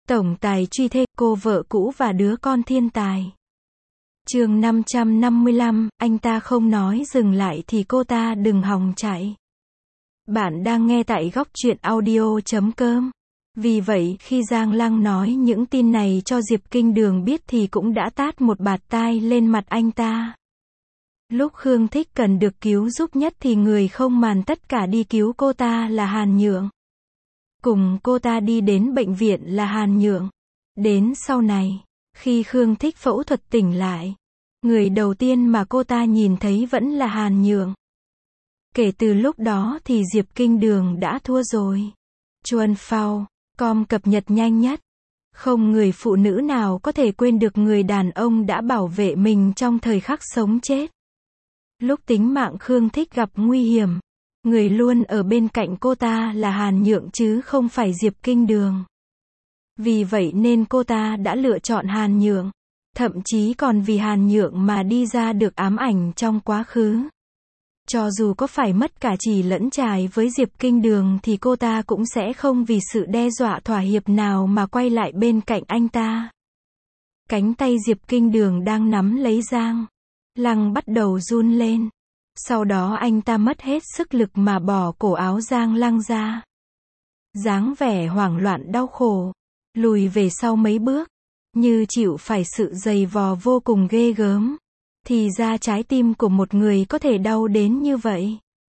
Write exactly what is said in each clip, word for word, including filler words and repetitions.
Tổng tài truy thê, cô vợ cũ và đứa con thiên tài. Chương năm trăm năm mươi lăm, anh ta không nói dừng lại thì cô ta đừng hòng chạy. Bạn đang nghe tại góc truyện audio chấm com. Vì vậy khi Giang Lăng nói những tin này cho Diệp Kinh Đường biết thì cũng đã tát một bạt tai lên mặt anh ta. Lúc Khương Thích cần được cứu giúp nhất thì người không màn tất cả đi cứu cô ta là Hàn Nhượng. Cùng cô ta đi đến bệnh viện là Hàn Nhượng. Đến sau này, khi Khương Thích phẫu thuật tỉnh lại, người đầu tiên mà cô ta nhìn thấy vẫn là Hàn Nhượng. Kể từ lúc đó thì Diệp Kinh Đường đã thua rồi. Chuan Phao, com cập nhật nhanh nhất. Không người phụ nữ nào có thể quên được người đàn ông đã bảo vệ mình trong thời khắc sống chết. Lúc tính mạng Khương Thích gặp nguy hiểm, người luôn ở bên cạnh cô ta là Hàn Nhượng chứ không phải Diệp Kinh Đường. Vì vậy nên cô ta đã lựa chọn Hàn Nhượng, thậm chí còn vì Hàn Nhượng mà đi ra được ám ảnh trong quá khứ. Cho dù có phải mất cả chì lẫn chài với Diệp Kinh Đường thì cô ta cũng sẽ không vì sự đe dọa thỏa hiệp nào mà quay lại bên cạnh anh ta. Cánh tay Diệp Kinh Đường đang nắm lấy Giang Lăng bắt đầu run lên. Sau đó anh ta mất hết sức lực mà bỏ cổ áo Giang Lăng ra. Dáng vẻ hoảng loạn đau khổ, lùi về sau mấy bước, như chịu phải sự giày vò vô cùng ghê gớm. Thì ra trái tim của một người có thể đau đến như vậy.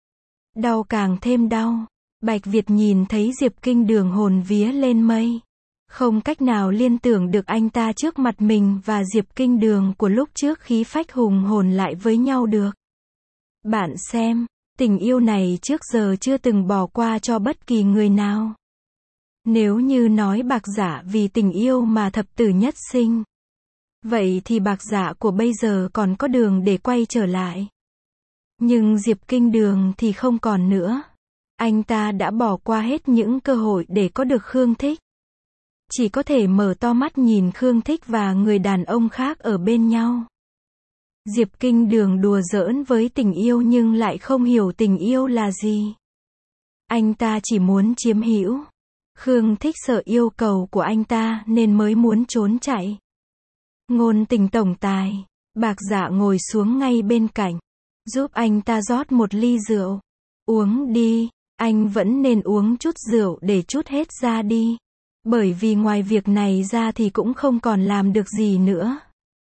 Đau càng thêm đau. Bạch Việt nhìn thấy Diệp Kinh Đường hồn vía lên mây. Không cách nào liên tưởng được anh ta trước mặt mình và Diệp Kinh Đường của lúc trước khí phách hùng hồn lại với nhau được. Bạn xem, tình yêu này trước giờ chưa từng bỏ qua cho bất kỳ người nào. Nếu như nói Bạc Dạ vì tình yêu mà thập tử nhất sinh, vậy thì Bạc Dạ của bây giờ còn có đường để quay trở lại. Nhưng Diệp Kinh Đường thì không còn nữa. Anh ta đã bỏ qua hết những cơ hội để có được Khương Thích. Chỉ có thể mở to mắt nhìn Khương Thích và người đàn ông khác ở bên nhau. Diệp Kinh Đường đùa giỡn với tình yêu nhưng lại không hiểu tình yêu là gì. Anh ta chỉ muốn chiếm hữu. Khương Thích sợ yêu cầu của anh ta nên mới muốn trốn chạy. Ngôn tình tổng tài, Bạc Dạ ngồi xuống ngay bên cạnh, giúp anh ta rót một ly rượu. Uống đi, anh vẫn nên uống chút rượu để trút hết ra đi. Bởi vì ngoài việc này ra thì cũng không còn làm được gì nữa.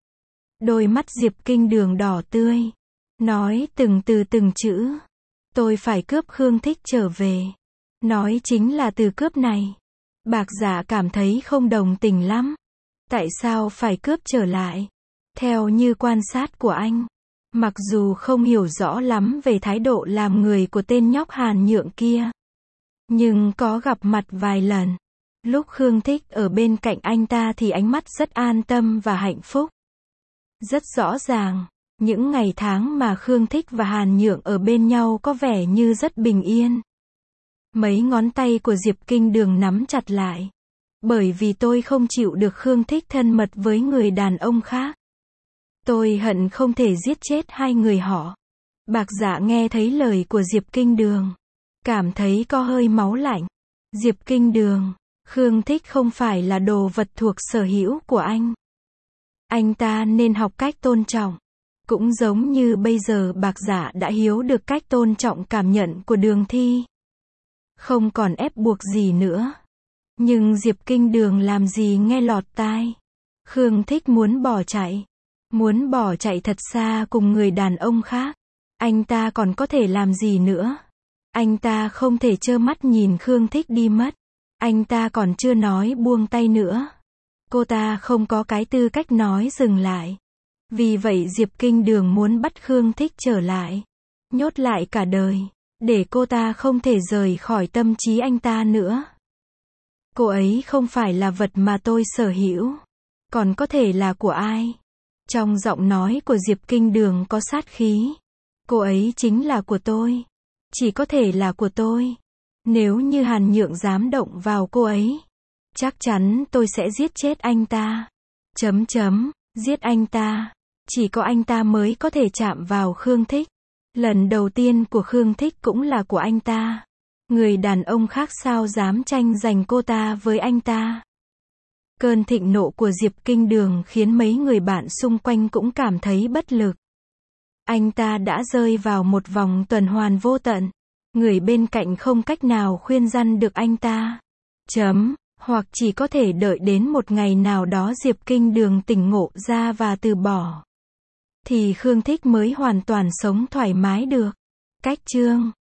Đôi mắt Diệp Kinh Đường đỏ tươi, nói từng từ từng chữ. Tôi phải cướp Khương Thích trở về. Nói chính là từ cướp này. Bạc Dạ cảm thấy không đồng tình lắm. Tại sao phải cướp trở lại? Theo như quan sát của anh, mặc dù không hiểu rõ lắm về thái độ làm người của tên nhóc Hàn Nhượng kia, nhưng có gặp mặt vài lần. Lúc Khương Thích ở bên cạnh anh ta thì ánh mắt rất an tâm và hạnh phúc. Rất rõ ràng, những ngày tháng mà Khương Thích và Hàn Nhượng ở bên nhau có vẻ như rất bình yên. Mấy ngón tay của Diệp Kinh Đường nắm chặt lại. Bởi vì tôi không chịu được Khương Thích thân mật với người đàn ông khác. Tôi hận không thể giết chết hai người họ. Bạc Dạ nghe thấy lời của Diệp Kinh Đường, cảm thấy có hơi máu lạnh. Diệp Kinh Đường, Khương Thích không phải là đồ vật thuộc sở hữu của anh. Anh ta nên học cách tôn trọng. Cũng giống như bây giờ Bạc Dạ đã hiểu được cách tôn trọng cảm nhận của Đường Thi. Không còn ép buộc gì nữa. Nhưng Diệp Kinh Đường làm gì nghe lọt tai. Khương Thích muốn bỏ chạy. Muốn bỏ chạy thật xa cùng người đàn ông khác. Anh ta còn có thể làm gì nữa. Anh ta không thể trơ mắt nhìn Khương Thích đi mất. Anh ta còn chưa nói buông tay nữa. Cô ta không có cái tư cách nói dừng lại. Vì vậy Diệp Kinh Đường muốn bắt Khương Thích trở lại. Nhốt lại cả đời. Để cô ta không thể rời khỏi tâm trí anh ta nữa. Cô ấy không phải là vật mà tôi sở hữu. Còn có thể là của ai? Trong giọng nói của Diệp Kinh Đường có sát khí. Cô ấy chính là của tôi. Chỉ có thể là của tôi. Nếu như Hàn Nhượng dám động vào cô ấy, chắc chắn tôi sẽ giết chết anh ta. Chấm chấm, giết anh ta. Chỉ có anh ta mới có thể chạm vào Khương Thích. Lần đầu tiên của Khương Thích cũng là của anh ta. Người đàn ông khác sao dám tranh giành cô ta với anh ta. Cơn thịnh nộ của Diệp Kinh Đường khiến mấy người bạn xung quanh cũng cảm thấy bất lực. Anh ta đã rơi vào một vòng tuần hoàn vô tận. Người bên cạnh không cách nào khuyên răn được anh ta. Chấm. Hoặc chỉ có thể đợi đến một ngày nào đó Diệp Kinh Đường tỉnh ngộ ra và từ bỏ. Thì Khương Thích mới hoàn toàn sống thoải mái được. Cách chương